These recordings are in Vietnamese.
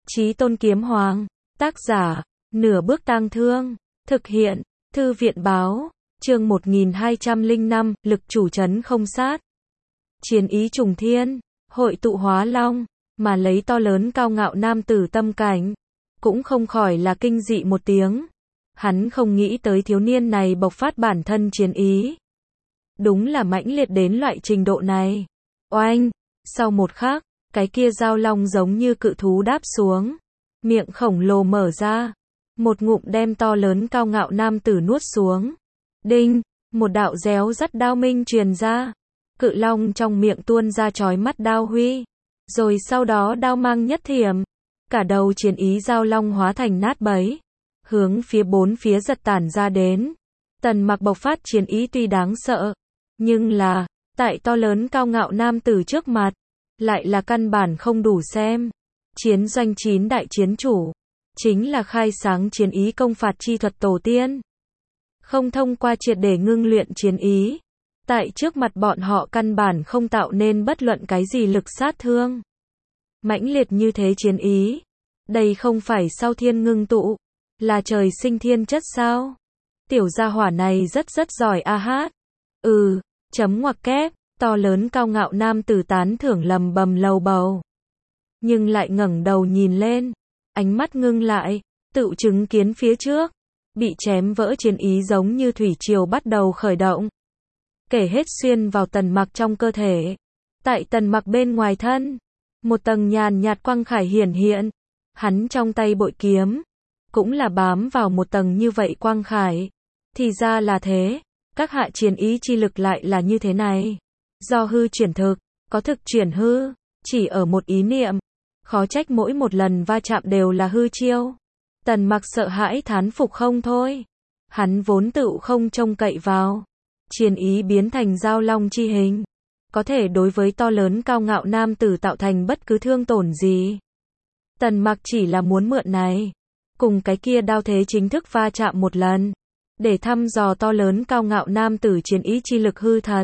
Chí Tôn Kiếm Hoàng, tác giả, Nửa Bước Tang Thương, thực hiện, Thư viện báo, chương 1205, lực chủ trấn không sát. Chiến ý trùng thiên, hội tụ hóa long, mà lấy to lớn cao ngạo nam tử tâm cảnh, cũng không khỏi là kinh dị một tiếng. Hắn không nghĩ tới thiếu niên này bộc phát bản thân chiến ý. Đúng là mãnh liệt đến loại trình độ này. Oanh, sau một khắc, cái kia dao long giống như cự thú đáp xuống, miệng khổng lồ mở ra, một ngụm đem to lớn cao ngạo nam tử nuốt xuống. Đinh, một đạo réo rắt đao minh truyền ra, cự long trong miệng tuôn ra chói mắt đao huy, rồi sau đó đao mang nhất thiểm, cả đầu chiến ý dao long hóa thành nát bấy, hướng phía bốn phía giật tản ra đến. Tần Mặc bộc phát chiến ý tuy đáng sợ, nhưng là, tại to lớn cao ngạo nam tử trước mặt, lại là căn bản không đủ xem. Chiến doanh 9 đại chiến chủ, chính là khai sáng chiến ý công phạt chi thuật tổ tiên. Không thông qua triệt để ngưng luyện chiến ý, tại trước mặt bọn họ căn bản không tạo nên bất luận cái gì lực sát thương. Mãnh liệt như thế chiến ý, đây không phải sau thiên ngưng tụ, là trời sinh thiên chất sao? Tiểu gia hỏa này rất giỏi a hát. Chấm ngoặc kép, to lớn cao ngạo nam tử tán thưởng lầm bầm lầu bầu. Nhưng lại ngẩng đầu nhìn lên, ánh mắt ngưng lại, tự chứng kiến phía trước, bị chém vỡ chiến ý giống như thủy triều bắt đầu khởi động. Kể hết xuyên vào Tần Mặc trong cơ thể. Tại Tần Mặc bên ngoài thân, một tầng nhàn nhạt quang khải hiển hiện. Hắn trong tay bội kiếm, cũng là bám vào một tầng như vậy quang khải. Thì ra là thế, các hạ chiến ý chi lực lại là như thế này. Do hư chuyển thực, có thực chuyển hư, chỉ ở một ý niệm. Khó trách mỗi một lần va chạm đều là hư chiêu. Tần Mặc sợ hãi thán phục không thôi. Hắn vốn tự không trông cậy vào chiến ý biến thành dao long chi hình, có thể đối với to lớn cao ngạo nam tử tạo thành bất cứ thương tổn gì. Tần Mặc chỉ là muốn mượn này, cùng cái kia đao thế chính thức va chạm một lần, để thăm dò to lớn cao ngạo nam tử chiến ý chi lực hư thật.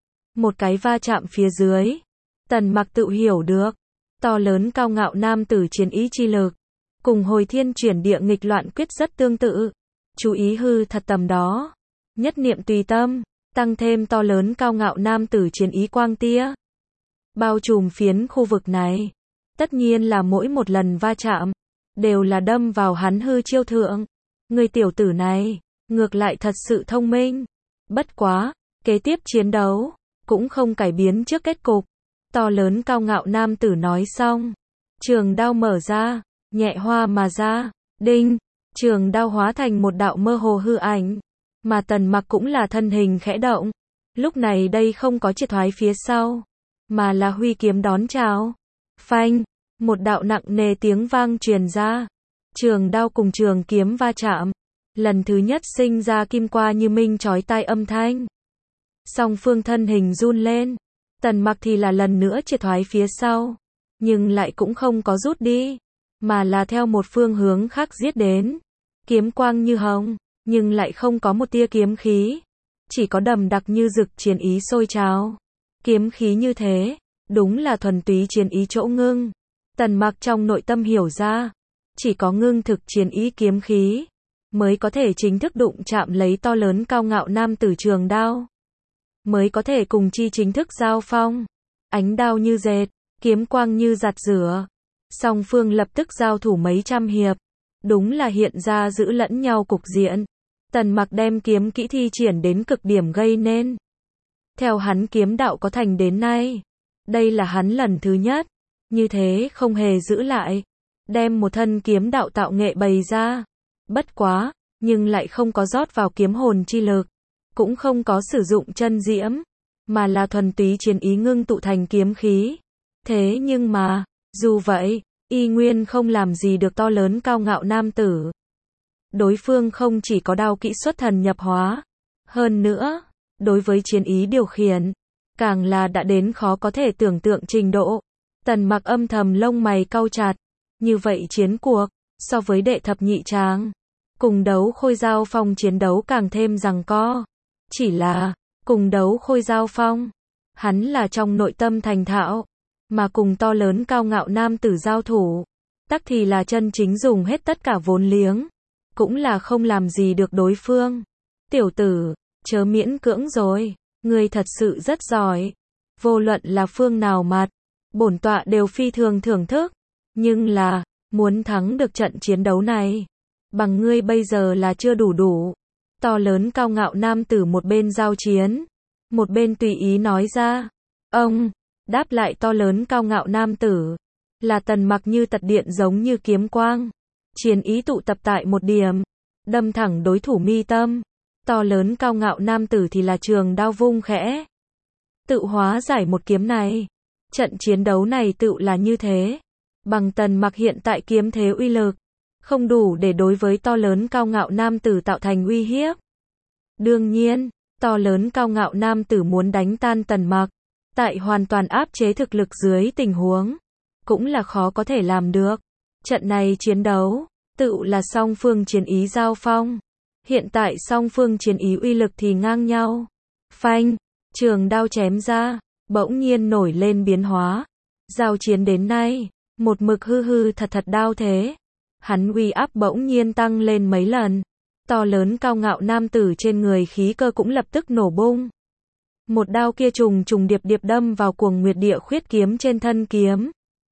Một cái va chạm phía dưới, Tần Mặc tự hiểu được, to lớn cao ngạo nam tử chiến ý chi lực, cùng hồi thiên chuyển địa nghịch loạn quyết rất tương tự. Chú ý hư thật tầm đó, nhất niệm tùy tâm, tăng thêm to lớn cao ngạo nam tử chiến ý quang tia, bao trùm phiến khu vực này. Tất nhiên là mỗi một lần va chạm, đều là đâm vào hắn hư chiêu thượng. Người tiểu tử này, ngược lại thật sự thông minh. Bất quá, kế tiếp chiến đấu, cũng không cải biến trước kết cục. To lớn cao ngạo nam tử nói xong, trường đao mở ra, nhẹ hoa mà ra, đinh, trường đao hóa thành một đạo mơ hồ hư ảnh, mà Tần Mặc cũng là thân hình khẽ động. Lúc này đây không có triệt thoái phía sau, mà là huy kiếm đón chào. Phanh, một đạo nặng nề tiếng vang truyền ra, trường đao cùng trường kiếm va chạm, lần thứ nhất sinh ra kim qua như minh chói tai âm thanh. Song phương thân hình run lên, Tần Mặc thì là lần nữa triệt thoái phía sau, nhưng lại cũng không có rút đi, mà là theo một phương hướng khác giết đến. Kiếm quang như hồng, nhưng lại không có một tia kiếm khí, chỉ có đầm đặc như rực chiến ý sôi trào. Kiếm khí như thế, đúng là thuần túy chiến ý chỗ ngưng. Tần Mặc trong nội tâm hiểu ra, chỉ có ngưng thực chiến ý kiếm khí, mới có thể chính thức đụng chạm lấy to lớn cao ngạo nam tử trường đao, mới có thể cùng chi chính thức giao phong. Ánh đao như dệt, kiếm quang như giặt rửa, song phương lập tức giao thủ mấy trăm hiệp, đúng là hiện ra giữ lẫn nhau cục diện. Tần Mặc đem kiếm kỹ thi triển đến cực điểm gây nên. Theo hắn kiếm đạo có thành đến nay, đây là hắn lần thứ nhất, như thế không hề giữ lại, đem một thân kiếm đạo tạo nghệ bày ra. Bất quá, nhưng lại không có rót vào kiếm hồn chi lực, cũng không có sử dụng chân diễm, mà là thuần túy chiến ý ngưng tụ thành kiếm khí. Thế nhưng mà, dù vậy, y nguyên không làm gì được to lớn cao ngạo nam tử. Đối phương không chỉ có đao kỹ xuất thần nhập hóa, hơn nữa, đối với chiến ý điều khiển, càng là đã đến khó có thể tưởng tượng trình độ. Tần Mặc âm thầm lông mày cau chặt, như vậy chiến cuộc, so với đệ thập nhị tràng, cùng đấu khôi giao phong chiến đấu càng thêm giằng co. Chỉ là, cùng đấu khôi giao phong, hắn là trong nội tâm thành thạo, mà cùng to lớn cao ngạo nam tử giao thủ, tắc thì là chân chính dùng hết tất cả vốn liếng, cũng là không làm gì được đối phương. Tiểu tử, chớ miễn cưỡng rồi, ngươi thật sự rất giỏi. Vô luận là phương nào mặt, bổn tọa đều phi thường thưởng thức, nhưng là, muốn thắng được trận chiến đấu này, bằng ngươi bây giờ là chưa đủ. To lớn cao ngạo nam tử một bên giao chiến, một bên tùy ý nói ra. Ông, đáp lại to lớn cao ngạo nam tử, là Tần Mặc như tật điện giống như kiếm quang. Chiến ý tụ tập tại một điểm, đâm thẳng đối thủ mi tâm. To lớn cao ngạo nam tử thì là trường đao vung khẽ, tự hóa giải một kiếm này. Trận chiến đấu này tự là như thế. Bằng Tần Mặc hiện tại kiếm thế uy lực, không đủ để đối với to lớn cao ngạo nam tử tạo thành uy hiếp. Đương nhiên, to lớn cao ngạo nam tử muốn đánh tan Tần Mặc, tại hoàn toàn áp chế thực lực dưới tình huống, cũng là khó có thể làm được. Trận này chiến đấu, tự là song phương chiến ý giao phong. Hiện tại song phương chiến ý uy lực thì ngang nhau. Phanh, trường đao chém ra, bỗng nhiên nổi lên biến hóa. Giao chiến đến nay, một mực hư thật đao thế. Hắn uy áp bỗng nhiên tăng lên mấy lần. To lớn cao ngạo nam tử trên người khí cơ cũng lập tức nổ bung. Một đao kia trùng điệp đâm vào cuồng nguyệt địa khuyết kiếm trên thân kiếm,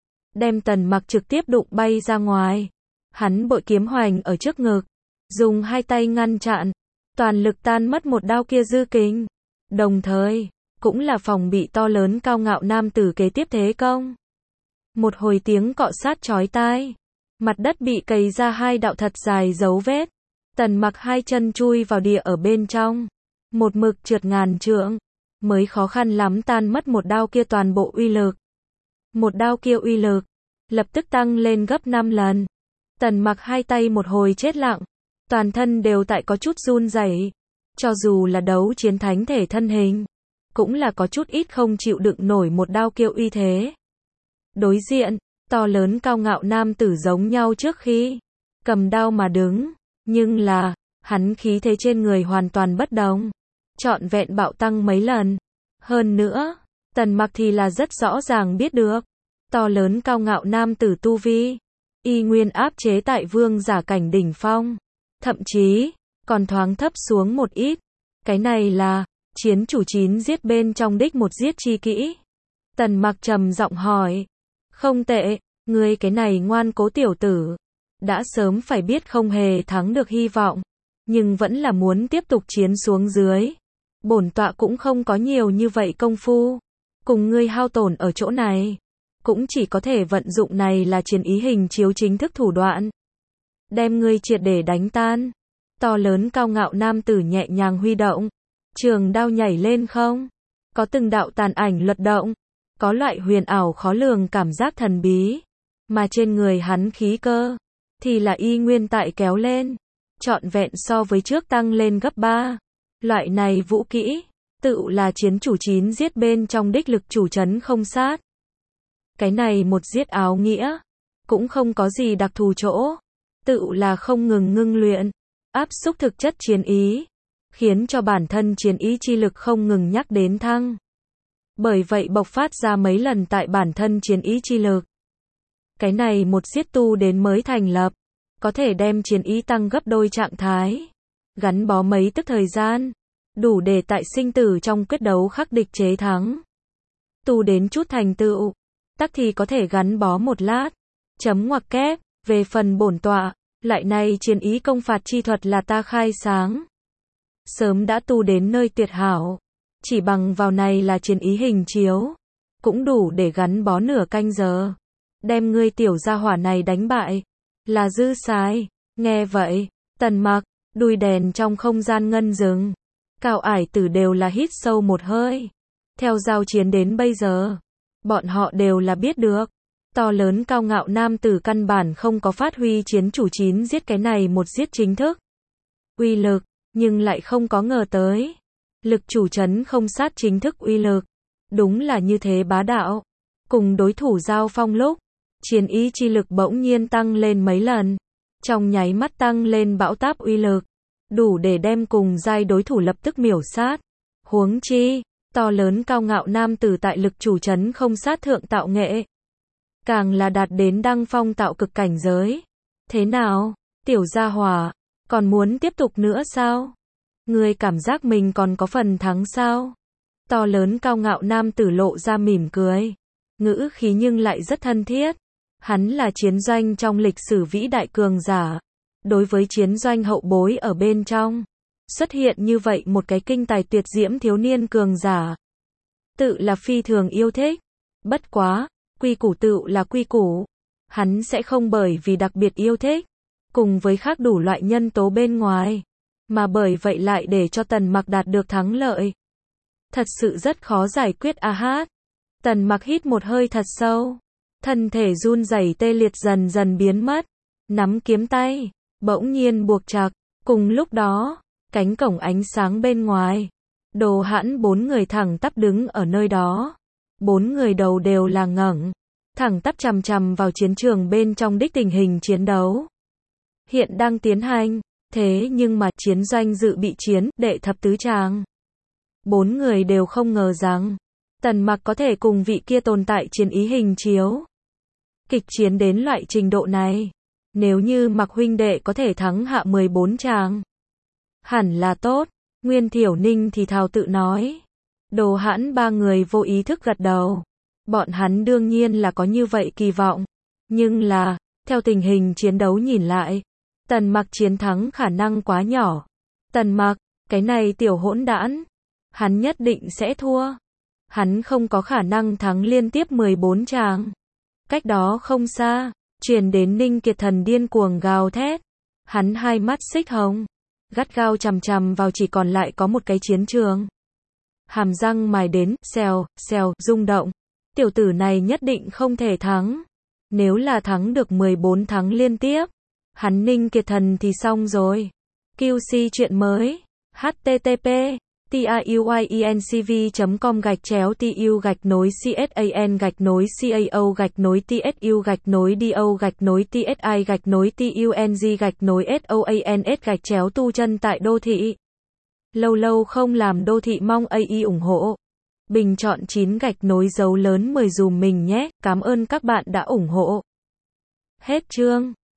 đem Tần Mặc trực tiếp đụng bay ra ngoài. Hắn bội kiếm hoành ở trước ngực, dùng hai tay ngăn chặn, toàn lực tan mất một đao kia dư kình, đồng thời cũng là phòng bị to lớn cao ngạo nam tử kế tiếp thế công. Một hồi tiếng cọ sát chói tai, mặt đất bị cày ra hai đạo thật dài dấu vết. Tần Mặc hai chân chui vào địa ở bên trong, một mực trượt ngàn trượng, mới khó khăn lắm tan mất một đao kia toàn bộ uy lực. Một đao kia uy lực, lập tức tăng lên gấp 5 lần. Tần Mặc hai tay một hồi chết lặng, toàn thân đều tại có chút run rẩy. Cho dù là đấu chiến thánh thể thân hình, cũng là có chút ít không chịu đựng nổi một đao kia uy thế. Đối diện, to lớn cao ngạo nam tử giống nhau trước khi cầm đao mà đứng, nhưng là, hắn khí thế trên người hoàn toàn bất đồng, trọn vẹn bạo tăng mấy lần. Hơn nữa, Tần Mặc thì là rất rõ ràng biết được, to lớn cao ngạo nam tử tu vi, y nguyên áp chế tại vương giả cảnh đỉnh phong, thậm chí còn thoáng thấp xuống một ít. Cái này là chiến chủ 9 giết bên trong đích một giết chi kỹ. Tần Mặc trầm giọng hỏi, không tệ, ngươi cái này ngoan cố tiểu tử, đã sớm phải biết không hề thắng được hy vọng, nhưng vẫn là muốn tiếp tục chiến xuống dưới. Bổn tọa cũng không có nhiều như vậy công phu, cùng ngươi hao tổn ở chỗ này, cũng chỉ có thể vận dụng này là chiến ý hình chiếu chính thức thủ đoạn, đem ngươi triệt để đánh tan. To lớn cao ngạo nam tử nhẹ nhàng huy động, trường đao nhảy lên không, có từng đạo tàn ảnh luật động, có loại huyền ảo khó lường cảm giác thần bí, mà trên người hắn khí cơ thì là y nguyên tại kéo lên, trọn vẹn so với trước tăng lên gấp 3. Loại này vũ kỹ, tự là chiến chủ 9 giết bên trong đích lực chủ trấn không sát. Cái này một giết áo nghĩa, cũng không có gì đặc thù chỗ, tự là không ngừng ngưng luyện, áp xúc thực chất chiến ý, khiến cho bản thân chiến ý chi lực không ngừng nhắc đến thăng. Bởi vậy bộc phát ra mấy lần tại bản thân chiến ý chi lực. Cái này một giết tu đến mới thành lập, có thể đem chiến ý tăng gấp đôi trạng thái, gắn bó mấy tức thời gian, đủ để tại sinh tử trong quyết đấu khắc địch chế thắng. Tu đến chút thành tựu, tắc thì có thể gắn bó một lát. Chấm ngoặc kép, về phần bổn tọa, lại này chiến ý công phạt chi thuật là ta khai sáng. Sớm đã tu đến nơi tuyệt hảo, chỉ bằng vào này là chiến ý hình chiếu, cũng đủ để gắn bó nửa canh giờ. Đem ngươi tiểu gia hỏa này đánh bại, là dư xài. Nghe vậy, Tần Mặc, đuôi đèn trong không gian ngân dừng. Cao ải tử đều là hít sâu một hơi. Theo giao chiến đến bây giờ, bọn họ đều là biết được, to lớn cao ngạo nam tử căn bản không có phát huy chiến chủ 9 giết cái này một giết chính thức uy lực, nhưng lại không có ngờ tới, lực chủ trấn không sát chính thức uy lực, đúng là như thế bá đạo. Cùng đối thủ giao phong lúc, chiến ý chi lực bỗng nhiên tăng lên mấy lần, trong nháy mắt tăng lên bão táp uy lực, đủ để đem cùng giai đối thủ lập tức miểu sát. Huống chi, to lớn cao ngạo nam tử tại lực chủ trấn không sát thượng tạo nghệ. càng là đạt đến đăng phong tạo cực cảnh giới. Thế nào, tiểu gia hỏa, còn muốn tiếp tục nữa sao? Ngươi cảm giác mình còn có phần thắng sao? To lớn cao ngạo nam tử lộ ra mỉm cười. Ngữ khí nhưng lại rất thân thiết. Hắn là chiến doanh trong lịch sử vĩ đại cường giả. Đối với chiến doanh hậu bối ở bên trong, xuất hiện như vậy một cái kinh tài tuyệt diễm thiếu niên cường giả. Tự là phi thường yêu thích. Bất quá, quy củ tự là quy củ. Hắn sẽ không bởi vì đặc biệt yêu thích, cùng với khác đủ loại nhân tố bên ngoài, mà bởi vậy lại để cho Tần Mặc đạt được thắng lợi. Thật sự rất khó giải quyết a hát. Tần Mặc hít một hơi thật sâu. Thân thể run rẩy tê liệt dần dần biến mất. Nắm kiếm tay, bỗng nhiên buộc chặt. Cùng lúc đó, cánh cổng ánh sáng bên ngoài. Đồ Hãn 4 người thẳng tắp đứng ở nơi đó. 4 người đầu đều là ngẩng, thẳng tắp chằm chằm vào chiến trường bên trong đích tình hình chiến đấu. Hiện đang tiến hành, thế nhưng mà chiến doanh dự bị chiến, đệ thập tứ tràng. 4 người đều không ngờ rằng, Tần Mặc có thể cùng vị kia tồn tại chiến ý hình chiếu. Kịch chiến đến loại trình độ này. Nếu như Mặc huynh đệ có thể thắng hạ 14 tràng, hẳn là tốt. Nguyên Thiểu Ninh thì thào tự nói. Đồ Hãn 3 người vô ý thức gật đầu. Bọn hắn đương nhiên là có như vậy kỳ vọng. Nhưng là, theo tình hình chiến đấu nhìn lại, Tần Mặc chiến thắng khả năng quá nhỏ. Tần Mặc, cái này tiểu hỗn đản, hắn nhất định sẽ thua. Hắn không có khả năng thắng liên tiếp 14 tràng. Cách đó không xa, truyền đến Ninh Kiệt Thần điên cuồng gào thét. Hắn hai mắt xích hồng, gắt gao chằm chằm vào chỉ còn lại có một cái chiến trường. Hàm răng mài đến, xèo, xèo, rung động. Tiểu tử này nhất định không thể thắng. Nếu là thắng được 14 thắng liên tiếp, hắn Ninh Kiệt Thần thì xong rồi. QC chuyện mới. http tuyenc.com/TU-CSAN-TSU-TSI-TUNG-TUNG tu chân tại đô thị. Lâu lâu không làm đô thị mong AI ủng hộ. Bình chọn 9 gạch nối dấu lớn 10 dùm mình nhé. Cảm ơn các bạn đã ủng hộ. Hết chương.